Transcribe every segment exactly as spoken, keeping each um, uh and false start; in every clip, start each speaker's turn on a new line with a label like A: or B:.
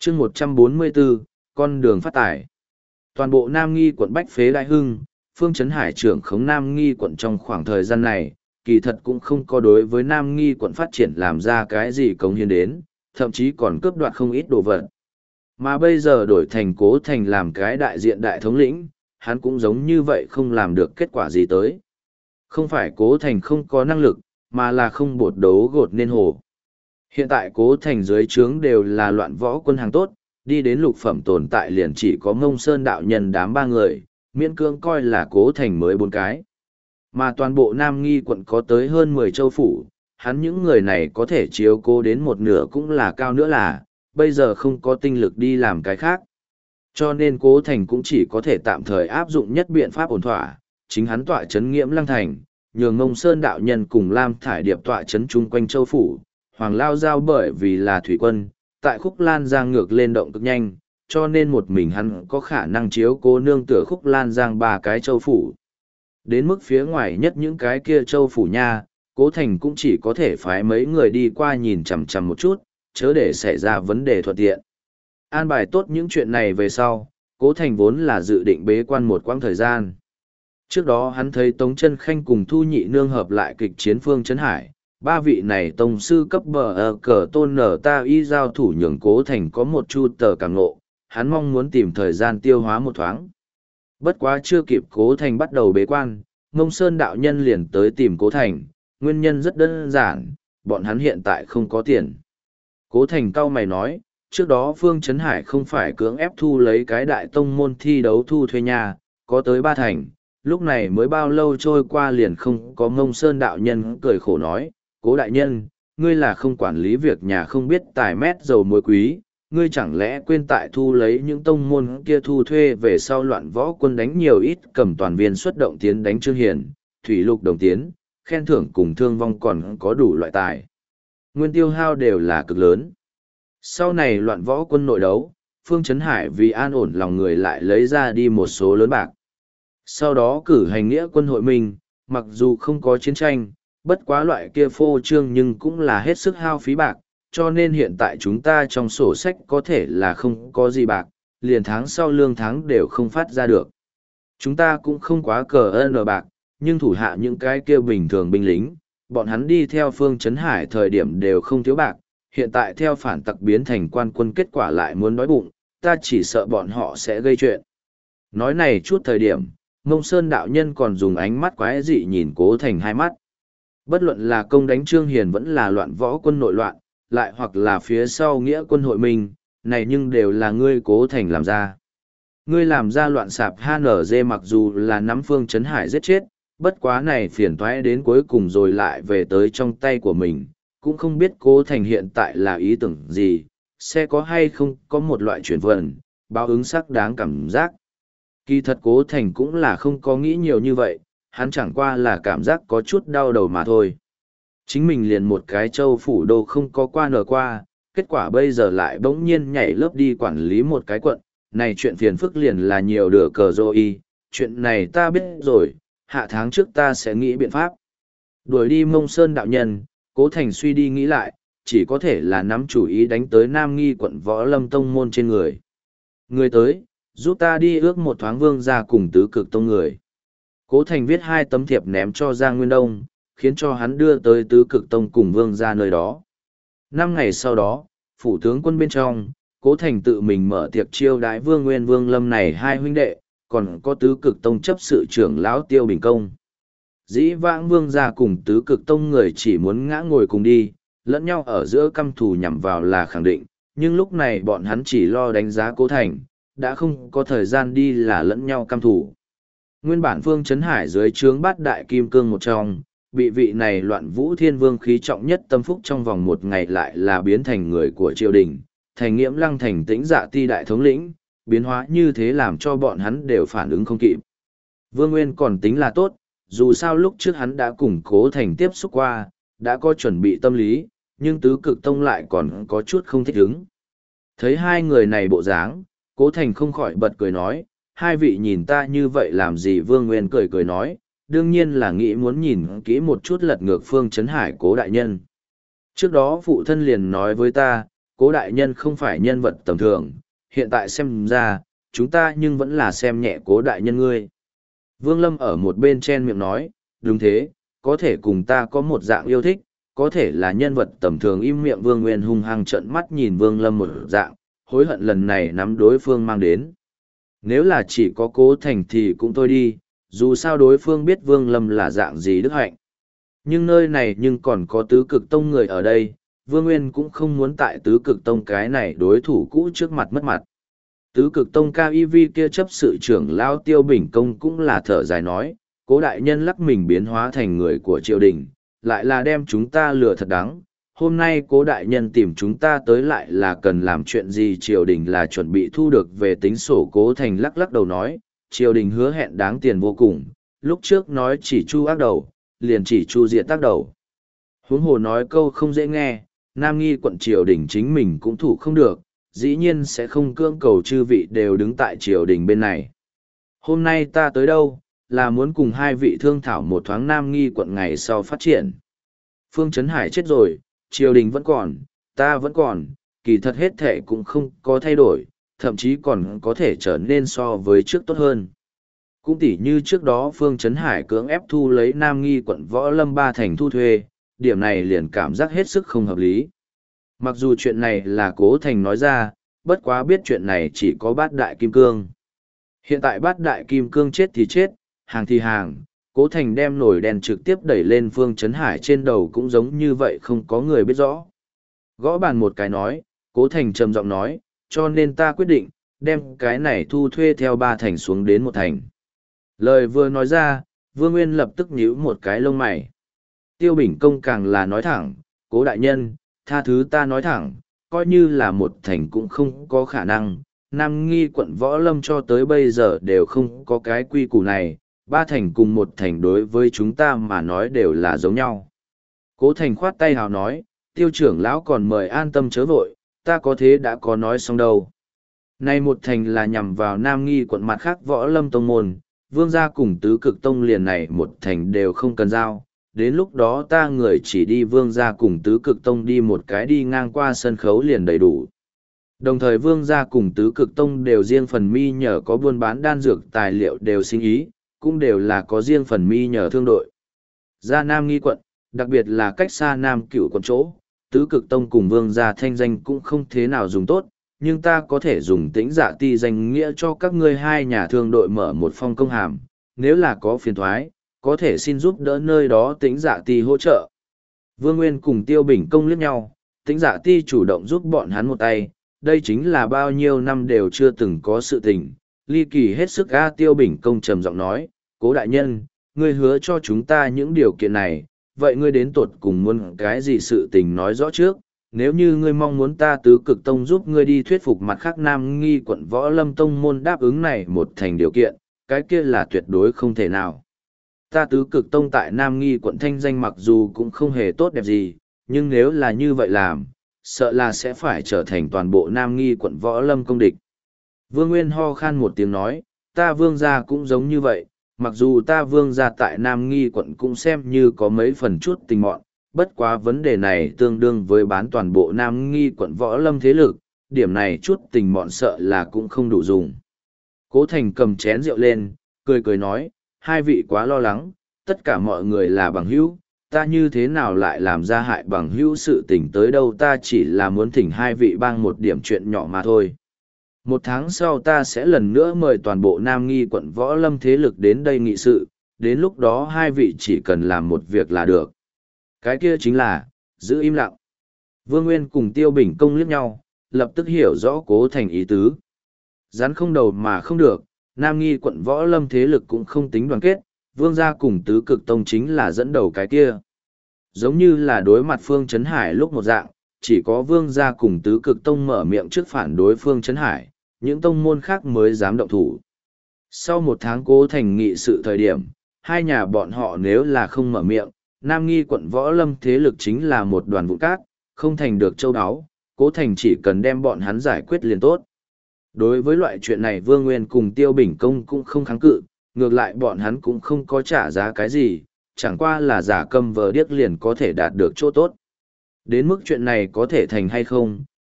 A: chương một trăm bốn mươi bốn, con đường phát tài. Toàn bộ Nam Nghi quận Bách Phế Đại Hưng, Phương Trấn Hải trưởng khống Nam Nghi quận trong khoảng thời gian này, kỳ thật cũng không có đối với Nam Nghi quận phát triển làm ra cái gì cống hiến đến, thậm chí còn cướp đoạt không ít đồ vật. Mà bây giờ đổi thành Cố Thành làm cái đại diện đại thống lĩnh, hắn cũng giống như vậy không làm được kết quả gì tới. Không phải Cố Thành không có năng lực, mà là không bột đấu gột nên hồ. Hiện tại Cố Thành dưới trướng đều là loạn võ quân hàng tốt, đi đến lục phẩm tồn tại liền chỉ có Mông Sơn đạo nhân đám ba người, miễn cưỡng coi là Cố Thành mới bốn cái. Mà toàn bộ Nam Nghi quận có tới hơn mười châu phủ, hắn những người này có thể chiếu cố đến một nửa cũng là cao nữa là, bây giờ không có tinh lực đi làm cái khác. Cho nên Cố Thành cũng chỉ có thể tạm thời áp dụng nhất biện pháp ổn thỏa, chính hắn tọa chấn Nghiễm Lăng Thành, nhường Mông Sơn đạo nhân cùng Lam Thải Điệp tọa chấn chung quanh châu phủ, Hoàng Lao Giao bởi vì là thủy quân, tại Khúc Lan Giang ngược lên động cực nhanh, cho nên một mình hắn có khả năng chiếu cố nương tựa Khúc Lan Giang ba cái châu phủ. Đến mức phía ngoài nhất những cái kia châu phủ nha, Cố Thành cũng chỉ có thể phái mấy người đi qua nhìn chằm chằm một chút, chớ để xảy ra vấn đề thuận tiện. An bài tốt những chuyện này về sau, Cố Thành vốn là dự định bế quan một quãng thời gian. Trước đó hắn thấy Tống Chân Khanh cùng Thu Nhị Nương hợp lại kịch chiến Phương Trấn Hải, ba vị này tông sư cấp bờ ở cờ tôn nở ta y giao thủ nhường Cố Thành có một chu tờ cảm ngộ, hắn mong muốn tìm thời gian tiêu hóa một thoáng. Bất quá chưa kịp Cố Thành bắt đầu bế quan, Mông Sơn đạo nhân liền tới tìm Cố Thành, nguyên nhân rất đơn giản, bọn hắn hiện tại không có tiền. Cố Thành cau mày nói, trước đó Phương Trấn Hải không phải cưỡng ép thu lấy cái đại tông môn thi đấu thu thuê nhà, có tới ba thành, lúc này mới bao lâu trôi qua liền không có. Mông Sơn đạo nhân cười khổ nói, Cố đại nhân, ngươi là không quản lý việc nhà không biết tài mét dầu muối quý, ngươi chẳng lẽ quên tại thu lấy những tông môn kia thu thuê về sau loạn võ quân đánh nhiều ít cầm toàn viên xuất động tiến đánh Trương Hiền, thủy lục đồng tiến, khen thưởng cùng thương vong còn có đủ loại tài. Nguyên tiêu hao đều là cực lớn. Sau này loạn võ quân nội đấu, Phương Trấn Hải vì an ổn lòng người lại lấy ra đi một số lớn bạc. Sau đó cử hành nghĩa quân hội mình, mặc dù không có chiến tranh, bất quá loại kia phô trương nhưng cũng là hết sức hao phí bạc, cho nên hiện tại chúng ta trong sổ sách có thể là không có gì bạc, liền tháng sau lương tháng đều không phát ra được. Chúng ta cũng không quá cờ ơn bạc, nhưng thủ hạ những cái kia bình thường binh lính, bọn hắn đi theo Phương Trấn Hải thời điểm đều không thiếu bạc, hiện tại theo phản tặc biến thành quan quân kết quả lại muốn đói bụng, ta chỉ sợ bọn họ sẽ gây chuyện. Nói này chút thời điểm, Mông Sơn đạo nhân còn dùng ánh mắt quái dị nhìn Cố Thành hai mắt. Bất luận là công đánh Trương Hiền vẫn là loạn võ quân nội loạn, lại hoặc là phía sau nghĩa quân hội mình, này nhưng đều là ngươi Cố Thành làm ra. Ngươi làm ra loạn sạp hát en giê mặc dù là nắm Phương Trấn Hải giết chết, bất quá này phiền toái đến cuối cùng rồi lại về tới trong tay của mình, cũng không biết Cố Thành hiện tại là ý tưởng gì, sẽ có hay không có một loại chuyển vận, báo ứng sắc đáng cảm giác. Kỳ thật Cố Thành cũng là không có nghĩ nhiều như vậy, hắn chẳng qua là cảm giác có chút đau đầu mà thôi. Chính mình liền một cái châu phủ đô không có qua nở qua, kết quả bây giờ lại bỗng nhiên nhảy lớp đi quản lý một cái quận, này chuyện phiền phức liền là nhiều đửa cờ dô y, chuyện này ta biết rồi, hạ tháng trước ta sẽ nghĩ biện pháp. Đuổi đi Mông Sơn đạo nhân, Cố Thành suy đi nghĩ lại, chỉ có thể là nắm chủ ý đánh tới Nam Nghi quận Võ Lâm tông môn trên người. Người tới, giúp ta đi ước một thoáng vương ra cùng tứ cực tông người. Cố Thành viết hai tấm thiệp ném cho Giang Nguyên Đông, khiến cho hắn đưa tới tứ cực tông cùng vương ra nơi đó. Năm ngày sau đó, phủ tướng quân bên trong, Cố Thành tự mình mở tiệc chiêu đãi Vương Nguyên Vương Lâm này hai huynh đệ, còn có tứ cực tông chấp sự trưởng lão Tiêu Bình Công. Dĩ vãng vương gia cùng tứ cực tông người chỉ muốn ngã ngồi cùng đi, lẫn nhau ở giữa căm thù nhằm vào là khẳng định, nhưng lúc này bọn hắn chỉ lo đánh giá Cố Thành, đã không có thời gian đi là lẫn nhau căm thù. Nguyên bản Phương Trấn Hải dưới trướng bát đại kim cương một trong, bị vị này loạn vũ thiên vương khí trọng nhất tâm phúc trong vòng một ngày lại là biến thành người của triều đình, thành Nghiễm Lăng thành tĩnh dạ ti đại thống lĩnh, biến hóa như thế làm cho bọn hắn đều phản ứng không kịp. Vương Nguyên còn tính là tốt, dù sao lúc trước hắn đã cùng Cố Thành tiếp xúc qua, đã có chuẩn bị tâm lý, nhưng tứ cực tông lại còn có chút không thích ứng. Thấy hai người này bộ dáng, Cố Thành không khỏi bật cười nói, hai vị nhìn ta như vậy làm gì? Vương Nguyên cười cười nói, đương nhiên là nghĩ muốn nhìn kỹ một chút lật ngược Phương Trấn Hải Cố đại nhân. Trước đó phụ thân liền nói với ta, Cố đại nhân không phải nhân vật tầm thường, hiện tại xem ra, chúng ta nhưng vẫn là xem nhẹ cố đại nhân ngươi. Vương Lâm ở một bên chen miệng nói, đúng thế, có thể cùng ta có một dạng yêu thích, có thể là nhân vật tầm thường. Im miệng. Vương Nguyên hung hăng trợn mắt nhìn Vương Lâm một dạng, hối hận lần này nắm đối phương mang đến. Nếu là chỉ có Cố Thành thì cũng thôi đi, dù sao đối phương biết Vương Lâm là dạng gì đức hạnh. Nhưng nơi này nhưng còn có tứ cực tông người ở đây, Vương Nguyên cũng không muốn tại tứ cực tông cái này đối thủ cũ trước mặt mất mặt. Tứ cực tông cao y vi kia chấp sự trưởng lao Tiêu Bình Công cũng là thở dài nói, Cố đại nhân lắc mình biến hóa thành người của triều đình, lại là đem chúng ta lừa thật đắng. Hôm nay Cố đại nhân tìm chúng ta tới lại là cần làm chuyện gì? Triều đình là chuẩn bị thu được về tính sổ. Cố Thành lắc lắc đầu nói, triều đình hứa hẹn đáng tiền vô cùng, lúc trước nói chỉ chu ác đầu, liền chỉ chu diệt tác đầu. Huống hồ nói câu không dễ nghe, Nam Nghi quận triều đình chính mình cũng thủ không được, dĩ nhiên sẽ không cưỡng cầu chư vị đều đứng tại triều đình bên này. Hôm nay ta tới đâu, là muốn cùng hai vị thương thảo một thoáng Nam Nghi quận ngày sau phát triển. Phương Trấn Hải chết rồi, triều đình vẫn còn, ta vẫn còn, kỳ thật hết thể cũng không có thay đổi, thậm chí còn có thể trở nên so với trước tốt hơn. Cũng tỉ như trước đó Phương Trấn Hải cưỡng ép thu lấy Nam Nghi quận Võ Lâm ba thành thu thuê, điểm này liền cảm giác hết sức không hợp lý. Mặc dù chuyện này là Cố Thành nói ra, bất quá biết chuyện này chỉ có bát đại kim cương. Hiện tại bát đại kim cương chết thì chết, hàng thì hàng, Cố Thành đem nổi đèn trực tiếp đẩy lên Phương Trấn Hải trên đầu cũng giống như vậy, không có người biết rõ. Gõ bàn một cái nói, Cố Thành trầm giọng nói, cho nên ta quyết định, đem cái này thu thuê theo ba thành xuống đến một thành. Lời vừa nói ra, Vương Nguyên lập tức nhíu một cái lông mày. Tiêu Bình Công càng là nói thẳng, Cố đại nhân, tha thứ ta nói thẳng, coi như là một thành cũng không có khả năng. Nam Nghi quận Võ Lâm cho tới bây giờ đều không có cái quy củ này, ba thành cùng một thành đối với chúng ta mà nói đều là giống nhau. Cố Thành khoát tay hào nói, Tiêu trưởng lão còn mời an tâm chớ vội, ta có thế đã có nói xong đâu. Nay một thành là nhằm vào Nam Nghi quận mặt khác Võ Lâm tông môn, Vương gia cùng tứ cực tông liền này một thành đều không cần giao. Đến lúc đó ta người chỉ đi Vương gia cùng tứ cực tông đi một cái đi ngang qua sân khấu liền đầy đủ. Đồng thời Vương gia cùng tứ cực tông đều riêng phần mi nhờ có buôn bán đan dược tài liệu đều sinh ý, cũng đều là có riêng phần mi nhờ thương đội. Gia Nam Nghi quận, đặc biệt là cách xa Nam Cửu quận chỗ, tứ cực tông cùng Vương gia thanh danh cũng không thế nào dùng tốt, nhưng ta có thể dùng Tĩnh Dạ Ti danh nghĩa cho các ngươi hai nhà thương đội mở một phong công hàm, nếu là có phiền thoái, có thể xin giúp đỡ nơi đó Tĩnh Dạ Ti hỗ trợ. Vương Nguyên cùng Tiêu Bình Công liếc nhau, Tĩnh Dạ Ti chủ động giúp bọn hắn một tay, đây chính là bao nhiêu năm đều chưa từng có sự tình. Ly kỳ hết sức. A Tiêu Bình Công trầm giọng nói, Cố đại nhân, ngươi hứa cho chúng ta những điều kiện này, vậy ngươi đến tột cùng muốn cái gì sự tình nói rõ trước, nếu như ngươi mong muốn ta tứ cực tông giúp ngươi đi thuyết phục mặt khác Nam Nghi quận Võ Lâm tông môn đáp ứng này một thành điều kiện, cái kia là tuyệt đối không thể nào. Ta tứ cực tông tại Nam Nghi quận thanh danh mặc dù cũng không hề tốt đẹp gì, nhưng nếu là như vậy làm, sợ là sẽ phải trở thành toàn bộ Nam Nghi quận Võ Lâm công địch. Vương Nguyên ho khan một tiếng nói, ta Vương gia cũng giống như vậy, mặc dù ta Vương gia tại Nam Nghi quận cũng xem như có mấy phần chút tình mọn, bất quá vấn đề này tương đương với bán toàn bộ Nam Nghi quận Võ Lâm thế lực, điểm này chút tình mọn sợ là cũng không đủ dùng. Cố Thành cầm chén rượu lên, cười cười nói, hai vị quá lo lắng, tất cả mọi người là bằng hữu, ta như thế nào lại làm ra hại bằng hữu sự tình tới đâu, ta chỉ là muốn thỉnh hai vị bang một điểm chuyện nhỏ mà thôi. Một tháng sau ta sẽ lần nữa mời toàn bộ Nam Nghi quận Võ Lâm thế lực đến đây nghị sự, đến lúc đó hai vị chỉ cần làm một việc là được. Cái kia chính là, giữ im lặng. Vương Nguyên cùng Tiêu Bình Công liếc nhau, lập tức hiểu rõ Cố Thành ý tứ. Rắn không đầu mà không được, Nam Nghi quận Võ Lâm thế lực cũng không tính đoàn kết, Vương gia cùng tứ cực tông chính là dẫn đầu cái kia. Giống như là đối mặt Phương Trấn Hải lúc một dạng, chỉ có Vương gia cùng tứ cực tông mở miệng trước phản đối Phương Trấn Hải, những tông môn khác mới dám động thủ. Sau một tháng Cố Thành nghị sự thời điểm, hai nhà bọn họ nếu là không mở miệng, Nam Nghi quận Võ Lâm thế lực chính là một đoàn vụn cát, không thành được châu áo, Cố Thành chỉ cần đem bọn hắn giải quyết liền tốt. Đối với loại chuyện này Vương Nguyên cùng Tiêu Bình Công cũng không kháng cự, ngược lại bọn hắn cũng không có trả giá cái gì, chẳng qua là giả câm vờ điếc liền có thể đạt được chỗ tốt. Đến mức chuyện này có thể thành hay không,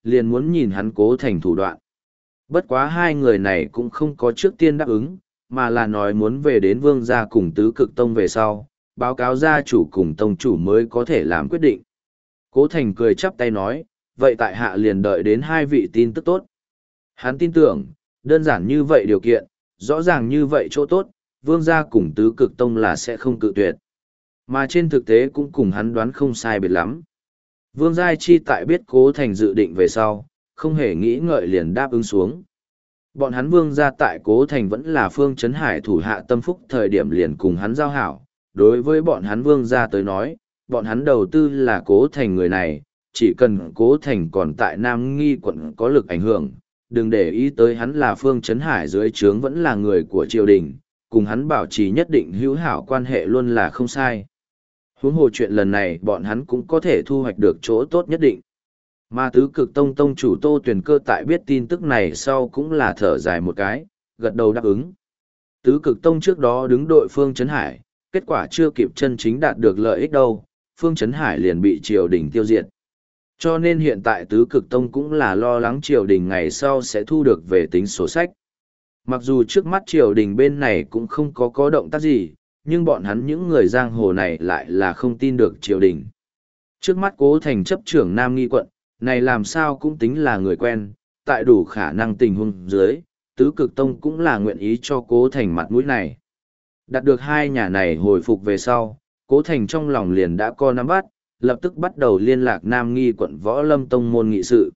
A: liền muốn nhìn hắn Cố Thành thủ đoạn. Bất quá hai người này cũng không có trước tiên đáp ứng, mà là nói muốn về đến Vương gia cùng Tứ Cực Tông về sau, báo cáo gia chủ cùng tông chủ mới có thể làm quyết định. Cố Thành cười chắp tay nói, vậy tại hạ liền đợi đến hai vị tin tức tốt. Hắn tin tưởng, đơn giản như vậy điều kiện, rõ ràng như vậy chỗ tốt, Vương gia cùng Tứ Cực Tông là sẽ không cự tuyệt. Mà trên thực tế cũng cùng hắn đoán không sai biệt lắm. Vương Giai Chi tại biết Cố Thành dự định về sau, không hề nghĩ ngợi liền đáp ứng xuống. Bọn hắn Vương gia tại Cố Thành vẫn là Phương Trấn Hải thủ hạ tâm phúc thời điểm liền cùng hắn giao hảo. Đối với bọn hắn Vương gia tới nói, bọn hắn đầu tư là Cố Thành người này, chỉ cần Cố Thành còn tại Nam Nghi quận có lực ảnh hưởng, đừng để ý tới hắn là Phương Trấn Hải dưới trướng vẫn là người của triều đình, cùng hắn bảo trì nhất định hữu hảo quan hệ luôn là không sai. Huống hồ chuyện lần này bọn hắn cũng có thể thu hoạch được chỗ tốt nhất định. Mà Tứ Cực Tông tông chủ Tô Tuyền Cơ tại biết tin tức này sau cũng là thở dài một cái, gật đầu đáp ứng. Tứ Cực Tông trước đó đứng đội Phương Trấn Hải, kết quả chưa kịp chân chính đạt được lợi ích đâu, Phương Trấn Hải liền bị triều đình tiêu diệt. Cho nên hiện tại Tứ Cực Tông cũng là lo lắng triều đình ngày sau sẽ thu được về tính sổ sách. Mặc dù trước mắt triều đình bên này cũng không có có động tác gì, nhưng bọn hắn những người giang hồ này lại là không tin được triều đình. Trước mắt Cố Thành chấp trưởng Nam Nghi quận, này làm sao cũng tính là người quen, tại đủ khả năng tình huống dưới, Tứ Cực Tông cũng là nguyện ý cho Cố Thành mặt mũi này. Đạt được hai nhà này hồi phục về sau, Cố Thành trong lòng liền đã có nắm bắt, lập tức bắt đầu liên lạc Nam Nghi quận Võ Lâm Tông môn nghị sự.